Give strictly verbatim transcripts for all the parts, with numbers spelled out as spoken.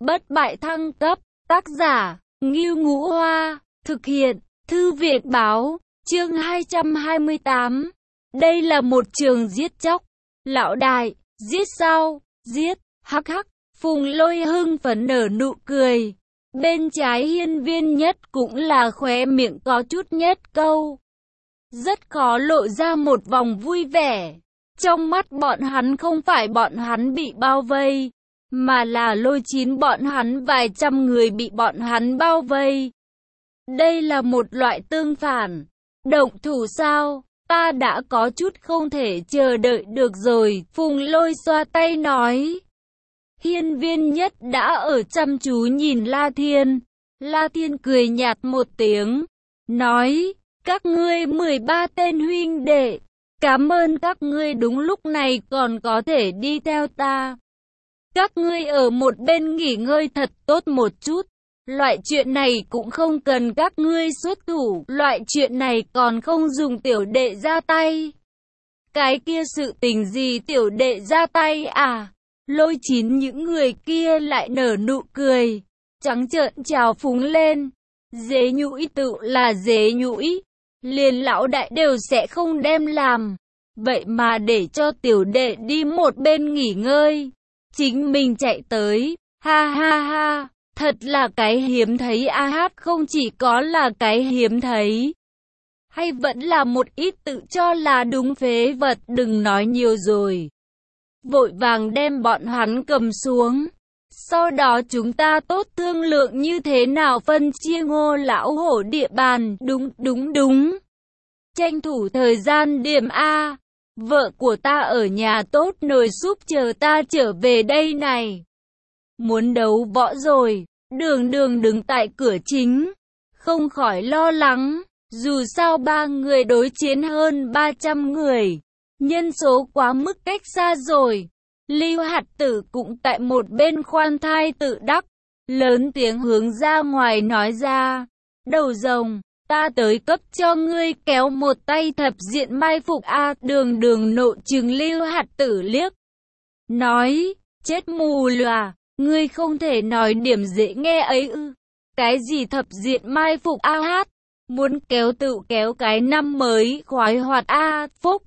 Bất bại thăng cấp, tác giả, Ngưu Ngũ Hoa, thực hiện, Thư viện báo, chương hai trăm hai mươi tám. Đây là một trường giết chóc. Lão đại, giết sao, giết, hắc hắc, Phùng Lôi hưng phấn nở nụ cười. Bên trái hiên viên nhất cũng là khóe miệng có chút nhất câu. Rất khó lộ ra một vòng vui vẻ. Trong mắt bọn hắn không phải bọn hắn bị bao vây, mà là Lôi Chín bọn hắn vài trăm người bị bọn hắn bao vây. Đây là một loại tương phản. Động thủ sao? Ta đã có chút không thể chờ đợi được rồi. Phùng Lôi xoa tay nói. Hiên viên nhất đã ở chăm chú nhìn La Thiên. La Thiên cười nhạt một tiếng, nói, các ngươi mười ba tên huynh đệ, cảm ơn các ngươi đúng lúc này còn có thể đi theo ta. Các ngươi ở một bên nghỉ ngơi thật tốt một chút. Loại chuyện này cũng không cần các ngươi xuất thủ. Loại chuyện này còn không dùng tiểu đệ ra tay. Cái kia sự tình gì tiểu đệ ra tay à? Lôi Chín những người kia lại nở nụ cười, trắng trợn chào phúng lên. Dế nhũi tự là dế nhũi, liền lão đại đều sẽ không đem làm. Vậy mà để cho tiểu đệ đi một bên nghỉ ngơi, chính mình chạy tới, ha ha ha, thật là cái hiếm thấy a hát. Không chỉ có là cái hiếm thấy, hay vẫn là một ít tự cho là đúng phế vật. Đừng nói nhiều rồi, vội vàng đem bọn hắn cầm xuống. Sau đó chúng ta tốt thương lượng như thế nào phân chia Ngô lão hổ địa bàn. Đúng đúng đúng, tranh thủ thời gian điểm A. Vợ của ta ở nhà tốt nồi súp chờ ta trở về đây này. Muốn đấu võ rồi. Đường đường đứng tại cửa chính, không khỏi lo lắng. Dù sao ba người đối chiến hơn ba trăm người, nhân số quá mức cách xa rồi. Lưu Hạt Tử cũng tại một bên khoan thai tự đắc, lớn tiếng hướng ra ngoài nói ra. Đầu rồng, ta tới cấp cho ngươi kéo một tay thập diện mai phục a. Đường đường nộ trừng Lưu Hạt Tử liếc, nói, chết mù lòa, ngươi không thể nói điểm dễ nghe ấy ư? Cái gì thập diện mai phục a hát? Muốn kéo tự kéo cái năm mới khoái hoạt a phúc.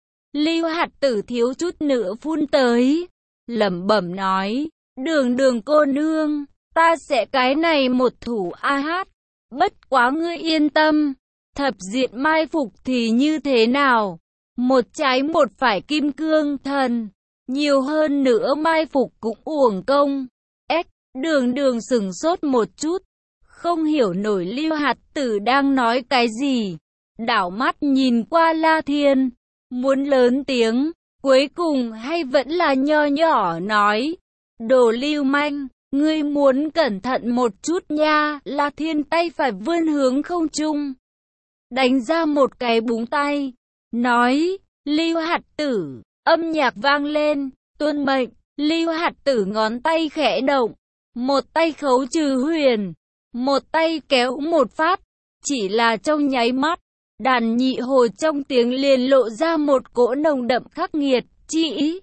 Lưu Hạt Tử thiếu chút nữa phun tới, lẩm bẩm nói, đường đường cô nương, ta sẽ cái này một thủ a hát. Bất quá ngươi yên tâm, thập diện mai phục thì như thế nào? Một trái một phải kim cương thần, nhiều hơn nữa mai phục cũng uổng công. Ếch, đường đường sửng sốt một chút, không hiểu nổi Lưu Hạt Tử đang nói cái gì. Đảo mắt nhìn qua La Thiên, muốn lớn tiếng, cuối cùng hay vẫn là nho nhỏ nói, đồ lưu manh, ngươi muốn cẩn thận một chút nha. La Thiên tay phải vươn hướng không trung, đánh ra một cái búng tay, nói, Lưu Hạt Tử. Âm nhạc vang lên, tuân mệnh. Lưu Hạt Tử ngón tay khẽ động, một tay khấu trừ huyền, một tay kéo một phát. Chỉ là trong nháy mắt, đàn nhị hồ trong tiếng liền lộ ra một cỗ nồng đậm khắc nghiệt chi ý,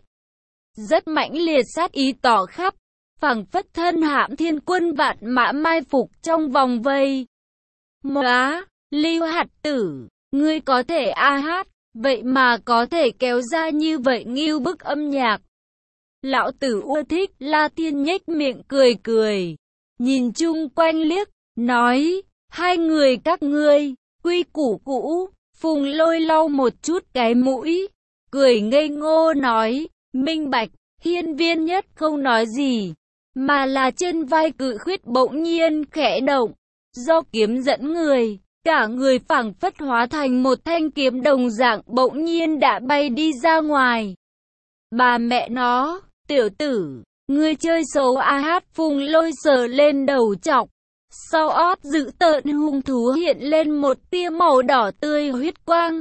rất mãnh liệt sát ý tỏ khắp, phảng phất thân hãm thiên quân vạn mã mai phục trong vòng vây. Móa, Lưu Hạt Tử, ngươi có thể a hát, vậy mà có thể kéo ra như vậy ngưu bức âm nhạc. Lão tử ưa thích. La Thiên nhếch miệng cười cười, nhìn chung quanh liếc, nói, hai người các ngươi, quy củ cũ. Phùng Lôi lau một chút cái mũi, cười ngây ngô nói, minh bạch. Hiên viên nhất không nói gì, mà là trên vai cự khuyết bỗng nhiên khẽ động, do kiếm dẫn người, cả người phảng phất hóa thành một thanh kiếm đồng dạng bỗng nhiên đã bay đi ra ngoài. Bà mẹ nó, tiểu tử, ngươi chơi xấu a hát. Phùng Lôi sờ lên đầu chọc, sau ót dữ tợn hung thú hiện lên một tia màu đỏ tươi huyết quang.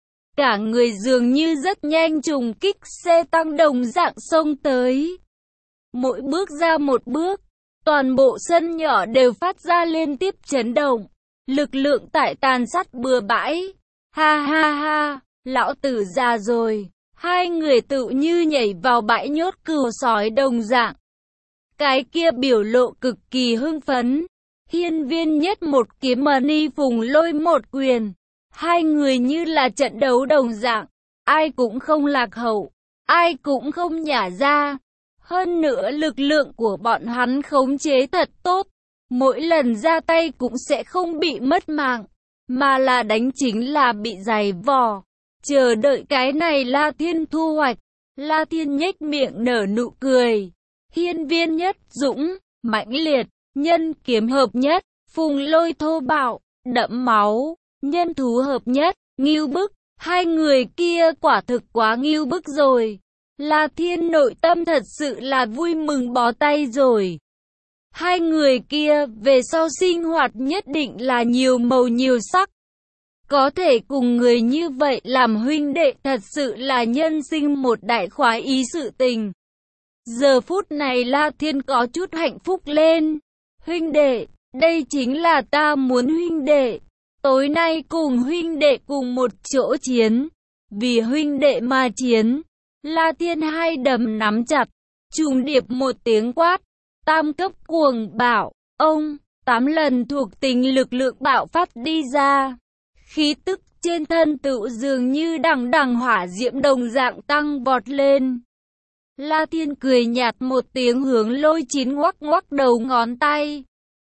Cả người dường như rất nhanh trùng kích xe tăng đồng dạng xông tới. Mỗi bước ra một bước, toàn bộ sân nhỏ đều phát ra liên tiếp chấn động. Lực lượng tại tàn sát bừa bãi. Ha ha ha, lão tử già rồi. Hai người tự như nhảy vào bãi nhốt cừu sói đồng dạng. cái kia biểu lộ cực kỳ hưng phấn. Hiên Viên Nhất một kiếm mà Ni Phùng Lôi một quyền. Hai người như là trận đấu đồng dạng, ai cũng không lạc hậu, ai cũng không nhả ra. Hơn nữa lực lượng của bọn hắn khống chế thật tốt, mỗi lần ra tay cũng sẽ không bị mất mạng, mà là đánh chính là bị giày vò. Chờ đợi cái này La Thiên thu hoạch. La Thiên nhếch miệng nở nụ cười. Hiên Viên Nhất dũng, mãnh liệt, nhân kiếm hợp nhất, Phùng Lôi thô bạo, đẫm máu, nhân thú hợp nhất, ngưu bức. Hai người kia quả thực quá ngưu bức rồi. La Thiên nội tâm thật sự là vui mừng bó tay rồi. Hai người kia về sau sinh hoạt nhất định là nhiều màu nhiều sắc. Có thể cùng người như vậy làm huynh đệ thật sự là nhân sinh một đại khoái ý sự tình. Giờ phút này La Thiên có chút hạnh phúc lên. Huynh đệ, đây chính là ta muốn huynh đệ. Tối nay cùng huynh đệ cùng một chỗ chiến. Vì huynh đệ mà chiến. La Thiên hai đấm nắm chặt. Trùng điệp một tiếng quát. Tam cấp cuồng bạo. Ông, tám lần thuộc tính lực lượng bạo phát đi ra. Khí tức trên thân tựu dường như đằng đằng hỏa diễm đồng dạng tăng vọt lên. La Thiên cười nhạt một tiếng hướng Lôi Chín ngoắc ngoắc đầu ngón tay.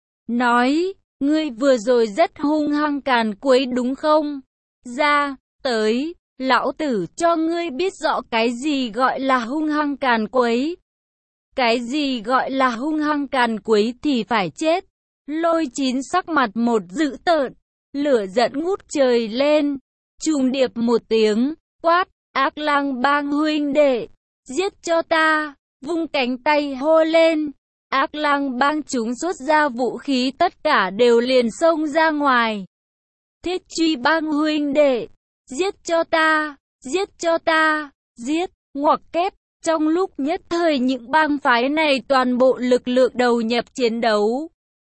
Nói, ngươi vừa rồi rất hung hăng càn quấy đúng không? Ra, tới, lão tử cho ngươi biết rõ cái gì gọi là hung hăng càn quấy. Cái gì gọi là hung hăng càn quấy thì phải chết. Lôi Chín sắc mặt một dữ tợn, lửa giận ngút trời lên. Trùng điệp một tiếng, quát, Ác Lang Bang huynh đệ, giết cho ta, vung cánh tay hô lên. Ác Lang Bang chúng xuất ra vũ khí tất cả đều liền xông ra ngoài. Thiết Truy Bang huynh đệ, giết cho ta, giết cho ta, giết, ngoặc kép. Trong lúc nhất thời những bang phái này toàn bộ lực lượng đầu nhập chiến đấu.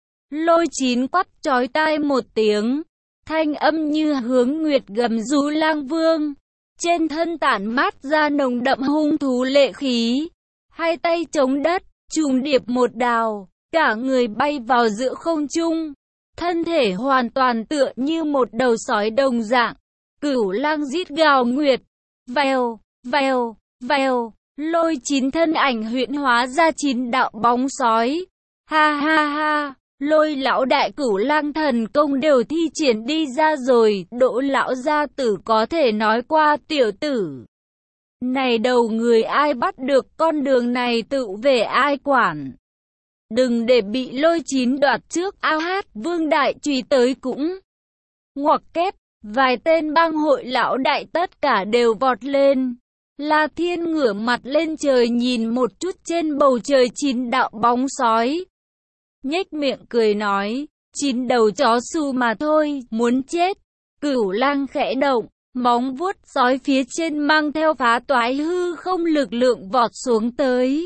Lôi Chín quát chói tai một tiếng, thanh âm như hướng nguyệt gầm rú lang vương. Trên thân tản mát ra nồng đậm hung thú lệ khí. Hai tay chống đất, trùng điệp một đào, cả người bay vào giữa không trung. Thân thể hoàn toàn tựa như một đầu sói đồng dạng. Cửu lang rít gào nguyệt. Vèo, vèo, vèo. Lôi Chín thân ảnh huyễn hóa ra chín đạo bóng sói. Ha ha ha, Lôi lão đại cửu lang thần công đều thi triển đi ra rồi. Đỗ lão gia tử có thể nói qua tiểu tử này đầu người ai bắt được con đường này tự về ai quản. Đừng để bị Lôi Chín đoạt trước. Ao hát vương đại truy tới cũng ngoặc kép. Vài tên bang hội lão đại tất cả đều vọt lên. La Thiên ngửa mặt lên trời nhìn một chút trên bầu trời chín đạo bóng sói. Nhếch miệng cười nói, chín đầu chó su mà thôi, muốn chết. Cửu lang khẽ động, móng vuốt sói phía trên mang theo phá toái hư không lực lượng vọt xuống tới.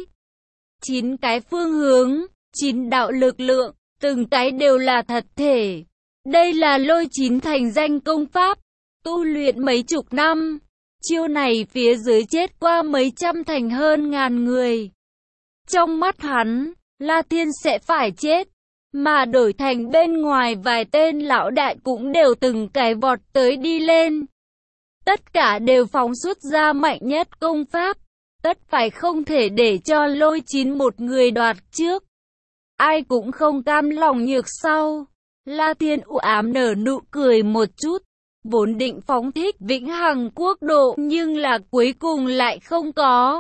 Chín cái phương hướng, chín đạo lực lượng, từng cái đều là thật thể. Đây là Lôi Chín thành danh công pháp, tu luyện mấy chục năm. Chiêu này phía dưới chết qua mấy trăm thành hơn ngàn người. Trong mắt hắn, La Thiên sẽ phải chết, mà đổi thành bên ngoài vài tên lão đại cũng đều từng cái vọt tới đi lên. Tất cả đều phóng xuất ra mạnh nhất công pháp, tất phải không thể để cho Lôi Chín một người đoạt trước. Ai cũng không cam lòng nhược sau. La Thiên u ám nở nụ cười một chút. Vốn định phóng thích vĩnh hằng quốc độ nhưng là cuối cùng lại không có.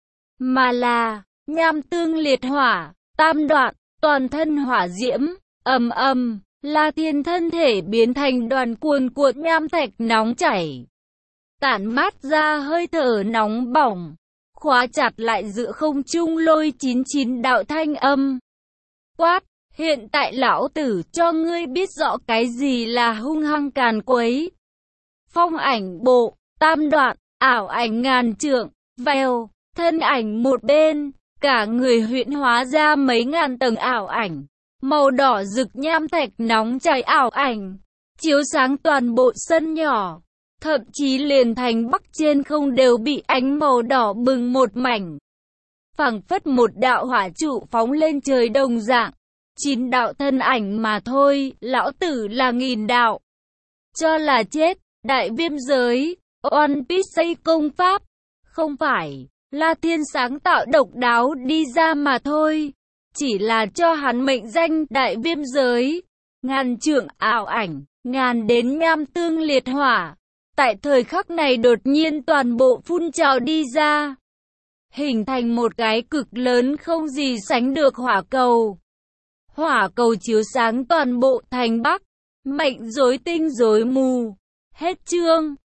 Mà là, nham tương liệt hỏa, tam đoạn, toàn thân hỏa diễm, ầm ầm, La Thiên thân thể biến thành đoàn cuồn cuộn nham thạch nóng chảy. Tản mát ra hơi thở nóng bỏng, khóa chặt lại giữa không trung. Lôi Chín chín đạo thanh âm. Quát, hiện tại lão tử cho ngươi biết rõ cái gì là hung hăng càn quấy. Phong ảnh bộ, tam đoạn, ảo ảnh ngàn trượng, vèo, thân ảnh một bên, cả người huyễn hóa ra mấy ngàn tầng ảo ảnh, màu đỏ rực nham thạch nóng chảy ảo ảnh, chiếu sáng toàn bộ sân nhỏ, thậm chí liền thành bắc trên không đều bị ánh màu đỏ bừng một mảnh. phảng phất một đạo hỏa trụ phóng lên trời đồng dạng. Chín đạo thân ảnh mà thôi, lão tử là nghìn đạo. Cho là chết, đại viêm giới, One Piece xây công pháp. Không phải, La Thiên sáng tạo độc đáo đi ra mà thôi. Chỉ là cho hắn mệnh danh đại viêm giới. Ngàn trượng ảo ảnh, ngàn đến nham tương liệt hỏa. Tại thời khắc này đột nhiên toàn bộ phun trào đi ra. Hình thành một cái cực lớn không gì sánh được hỏa cầu. Hỏa cầu chiếu sáng toàn bộ thành Bắc. Mệnh rối tinh rối mù. Hết chương.